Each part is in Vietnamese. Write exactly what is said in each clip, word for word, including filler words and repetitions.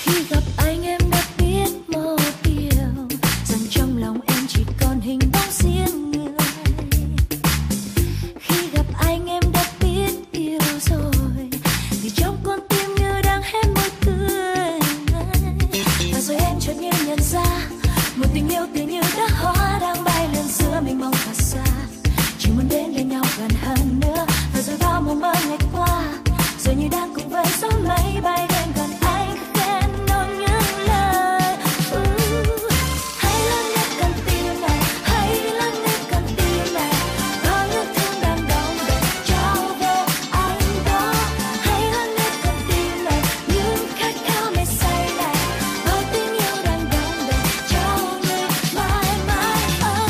Khi gặp anh em đã biết một điều, rằng trong lòng em chỉ còn hình bóng riêng người. Khi gặp anh em đã biết yêu rồi, vì trong con tim như đang hé môi cười. Và rồi em chợt như nhận ra, một tình yêu tựa như đóa hoa đang bay lên giữa mênh mông và xa. Chỉ muốn đến bên nhau gần hơn nữa. Và rồi bao mộng mơ ngày qua, rồi như đang cùng với gió mây bay đến gần anh, khen nỗi những lời. Uh, hay lắm nhất con tim này, hay lắm nhất con tim này, có những thương đang đong đầy trao về anh đó. Hay lắm nhất con tim này, những khát khao mê say này, có tình yêu đang đong đầy trao người mãi mãi ơi.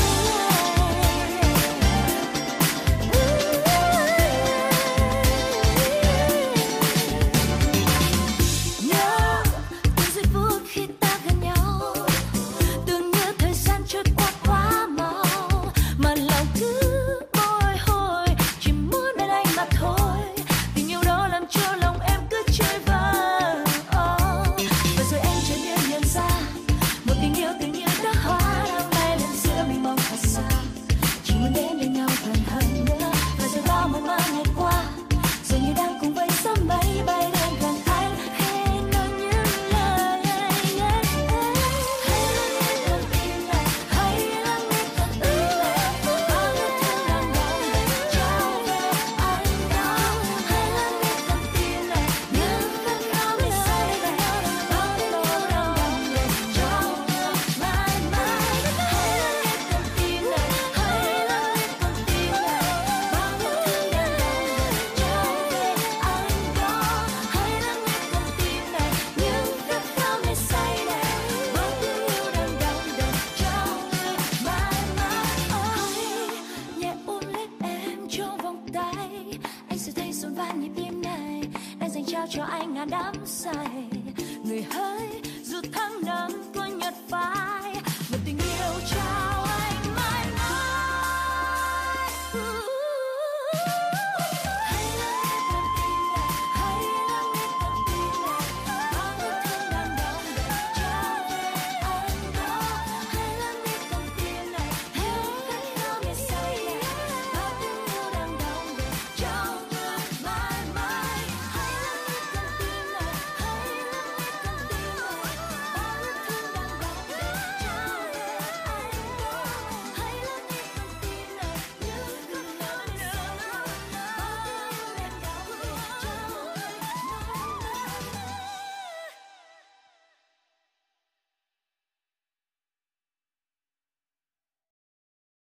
Nhớ từng giây phút khi ta gần nhau, tưởng như thời gian trôi qua quá mau, mà lòng cứ bồi hồi, chỉ muốn bên anh mà thôi. Tình yêu đó làm cho lòng em cứ trôi vơi. Oh. Và rồi em chợt như nhận ra, một tình yêu tự như đóa hoa đang bay lên giữa mênh mông và xa. Chỉ muốn đến bên nhau gần hơn nữa. Và rồi bao mộng mơ ngày qua, rồi như đang cùng với gió mây bay đến gần anh, khen nói những lời. Hay lắm nhất con tim này, hay lắm nhất con tim này, có những thương đang đong đầy trao về anh đó. Hay lắm nhất con tim này, những khát khao mê say này, có tình yêu đang đong đầy trao người mãi mãi. Hay lắm nhất con tim này, hay lắm nhất con tim này, có những thương đang đong đầy trao về anh đó. Hay lắm nhất con tim này, những khát khao mê say này, có tình yêu đang đong đầy trao người mãi mãi ơi. Nhẹ ôm lấy em trong vòng tay, anh sẽ thấy dồn ván nhịp tim này, đang dành trao cho anh ngàn đắm say. Người hỡi dù tháng nắng có nhật phai,